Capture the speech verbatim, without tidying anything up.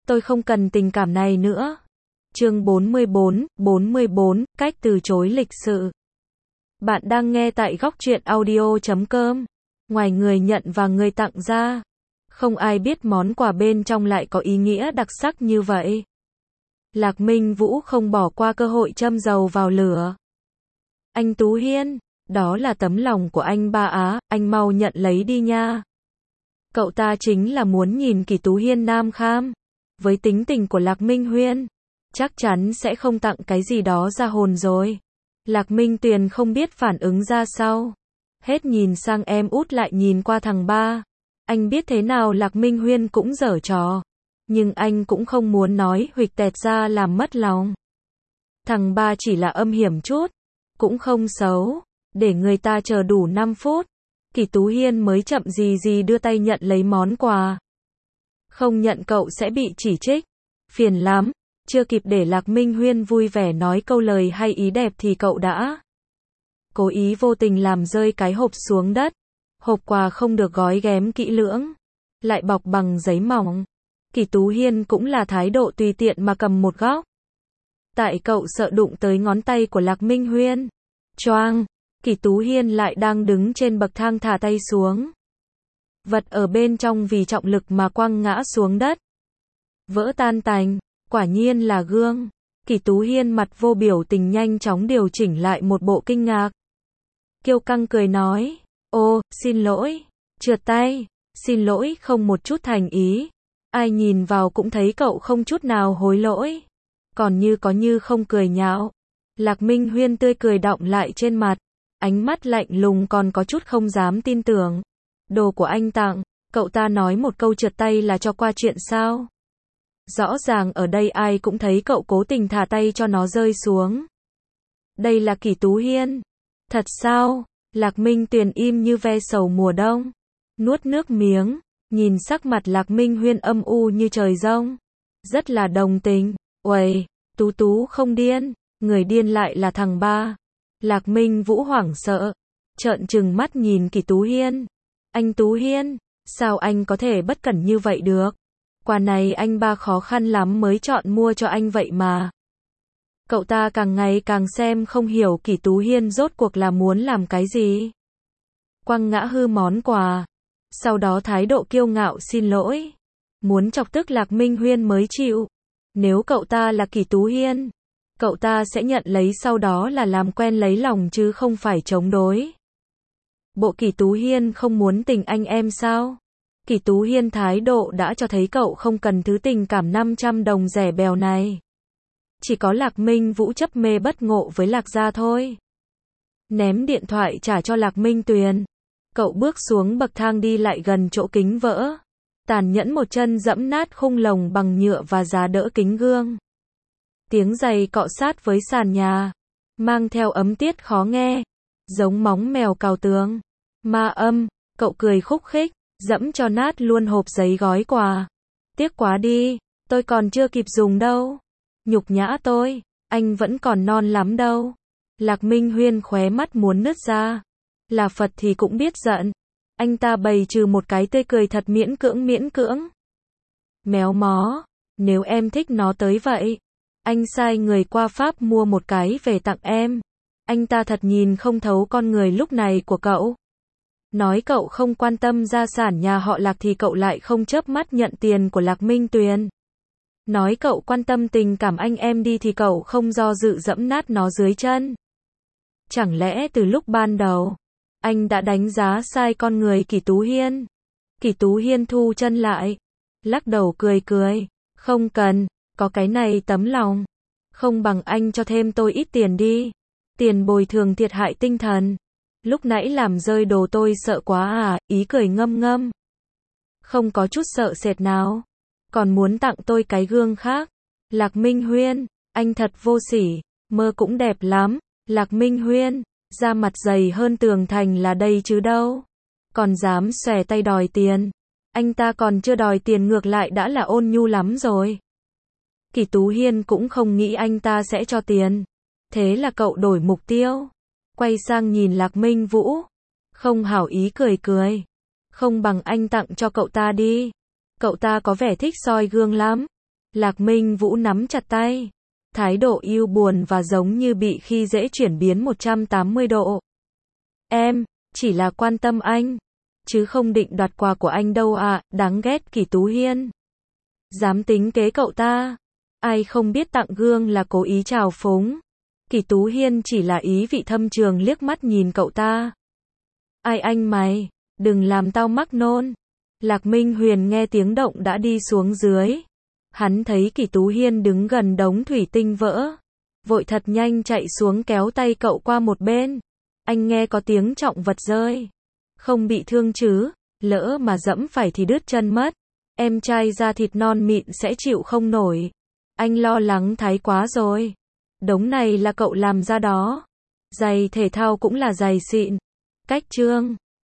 tôi không cần tình cảm này nữa. Chương bốn mươi bốn, bốn mươi bốn, cách từ chối lịch sự. Bạn đang nghe tại góc truyện audio chấm com. Ngoài người nhận và người tặng ra, không ai biết món quà bên trong lại có ý nghĩa đặc sắc như vậy. Lạc Minh Vũ không bỏ qua cơ hội châm dầu vào lửa. Anh Tú Hiên, đó là tấm lòng của anh ba á, anh mau nhận lấy đi nha. Cậu ta chính là muốn nhìn Kỷ Tú Hiên nam kham. Với tính tình của Lạc Minh Huyên, chắc chắn sẽ không tặng cái gì đó ra hồn rồi. Lạc Minh Tuyền không biết phản ứng ra sao. Hết nhìn sang em út lại nhìn qua thằng ba. Anh biết thế nào Lạc Minh Huyên cũng giở trò. Nhưng anh cũng không muốn nói huỵch tẹt ra làm mất lòng. Thằng ba chỉ là âm hiểm chút, cũng không xấu. Để người ta chờ đủ năm phút, Kỷ Tú Hiên mới chậm gì gì đưa tay nhận lấy món quà. Không nhận cậu sẽ bị chỉ trích. Phiền lắm. Chưa kịp để Lạc Minh Huyên vui vẻ nói câu lời hay ý đẹp thì cậu đã cố ý vô tình làm rơi cái hộp xuống đất. Hộp quà không được gói ghém kỹ lưỡng, lại bọc bằng giấy mỏng. Kỷ Tú Hiên cũng là thái độ tùy tiện mà cầm một góc. Tại cậu sợ đụng tới ngón tay của Lạc Minh Huyên. Choang, Kỷ Tú Hiên lại đang đứng trên bậc thang thả tay xuống. Vật ở bên trong vì trọng lực mà quăng ngã xuống đất. Vỡ tan tành, quả nhiên là gương. Kỷ Tú Hiên mặt vô biểu tình nhanh chóng điều chỉnh lại một bộ kinh ngạc. Kiêu căng cười nói, ô, xin lỗi, trượt tay, xin lỗi không một chút thành ý. Ai nhìn vào cũng thấy cậu không chút nào hối lỗi. Còn như có như không cười nhạo. Lạc Minh Huyên tươi cười đọng lại trên mặt. Ánh mắt lạnh lùng còn có chút không dám tin tưởng. Đồ của anh tặng, cậu ta nói một câu trượt tay là cho qua chuyện sao? Rõ ràng ở đây ai cũng thấy cậu cố tình thả tay cho nó rơi xuống. Đây là Kỷ Tú Hiên. Thật sao? Lạc Minh Tuyền im như ve sầu mùa đông. Nuốt nước miếng, nhìn sắc mặt Lạc Minh Huyên âm u như trời giông. Rất là đồng tình. Uầy, Tú Tú không điên, người điên lại là thằng ba. Lạc Minh Vũ hoảng sợ, trợn trừng mắt nhìn Kỷ Tú Hiên. Anh Tú Hiên, sao anh có thể bất cẩn như vậy được? Quà này anh ba khó khăn lắm mới chọn mua cho anh vậy mà. Cậu ta càng ngày càng xem không hiểu Kỷ Tú Hiên rốt cuộc là muốn làm cái gì. Quăng ngã hư món quà. Sau đó thái độ kiêu ngạo xin lỗi. Muốn chọc tức Lạc Minh Huyên mới chịu. Nếu cậu ta là Kỷ Tú Hiên, cậu ta sẽ nhận lấy sau đó là làm quen lấy lòng chứ không phải chống đối. Bộ Kỷ Tú Hiên không muốn tình anh em sao? Kỷ Tú Hiên thái độ đã cho thấy cậu không cần thứ tình cảm năm trăm đồng rẻ bèo này. Chỉ có Lạc Minh Vũ chấp mê bất ngộ với Lạc gia thôi. Ném điện thoại trả cho Lạc Minh Tuyền. Cậu bước xuống bậc thang đi lại gần chỗ kính vỡ. Tàn nhẫn một chân dẫm nát khung lồng bằng nhựa và giá đỡ kính gương. Tiếng giày cọ sát với sàn nhà, mang theo ấm tiết khó nghe, giống móng mèo cào tường. Ma âm, cậu cười khúc khích, dẫm cho nát luôn hộp giấy gói quà. Tiếc quá đi, tôi còn chưa kịp dùng đâu. Nhục nhã tôi, anh vẫn còn non lắm đâu. Lạc Minh Huyên khóe mắt muốn nứt ra. Là Phật thì cũng biết giận. Anh ta bày trừ một cái tươi cười thật miễn cưỡng miễn cưỡng. Méo mó, nếu em thích nó tới vậy, anh sai người qua Pháp mua một cái về tặng em. Anh ta thật nhìn không thấu con người lúc này của cậu. Nói cậu không quan tâm gia sản nhà họ Lạc thì cậu lại không chớp mắt nhận tiền của Lạc Minh Tuyền. Nói cậu quan tâm tình cảm anh em đi thì cậu không do dự dẫm nát nó dưới chân. Chẳng lẽ từ lúc ban đầu, anh đã đánh giá sai con người Kỷ Tú Hiên? Kỷ Tú Hiên thu chân lại, lắc đầu cười cười. Không cần, có cái này tấm lòng. Không bằng anh cho thêm tôi ít tiền đi. Tiền bồi thường thiệt hại tinh thần. Lúc nãy làm rơi đồ tôi sợ quá à, ý cười ngâm ngâm. Không có chút sợ sệt nào. Còn muốn tặng tôi cái gương khác. Lạc Minh Huyên, anh thật vô sỉ, mơ cũng đẹp lắm. Lạc Minh Huyên, da mặt dày hơn tường thành là đây chứ đâu. Còn dám xòe tay đòi tiền. Anh ta còn chưa đòi tiền ngược lại đã là ôn nhu lắm rồi. Kỷ Tú Hiên cũng không nghĩ anh ta sẽ cho tiền. Thế là cậu đổi mục tiêu. Quay sang nhìn Lạc Minh Vũ. Không hảo ý cười cười. Không bằng anh tặng cho cậu ta đi. Cậu ta có vẻ thích soi gương lắm. Lạc Minh Vũ nắm chặt tay. Thái độ yêu buồn và giống như bị khi dễ chuyển biến một trăm tám mươi độ. Em, chỉ là quan tâm anh. Chứ không định đoạt quà của anh đâu ạ, à, đáng ghét Kỷ Tú Hiên. Dám tính kế cậu ta. Ai không biết tặng gương là cố ý trào phúng. Kỷ Tú Hiên chỉ là ý vị thâm trường liếc mắt nhìn cậu ta. Ai anh mày, đừng làm tao mắc nôn. Lạc Minh Huyền nghe tiếng động đã đi xuống dưới. Hắn thấy Kỷ Tú Hiên đứng gần đống thủy tinh vỡ. Vội thật nhanh chạy xuống kéo tay cậu qua một bên. Anh nghe có tiếng trọng vật rơi. Không bị thương chứ, lỡ mà dẫm phải thì đứt chân mất. Em trai da thịt non mịn sẽ chịu không nổi. Anh lo lắng thái quá rồi. Đống này là cậu làm ra đó. Giày thể thao cũng là giày xịn. Cách trương.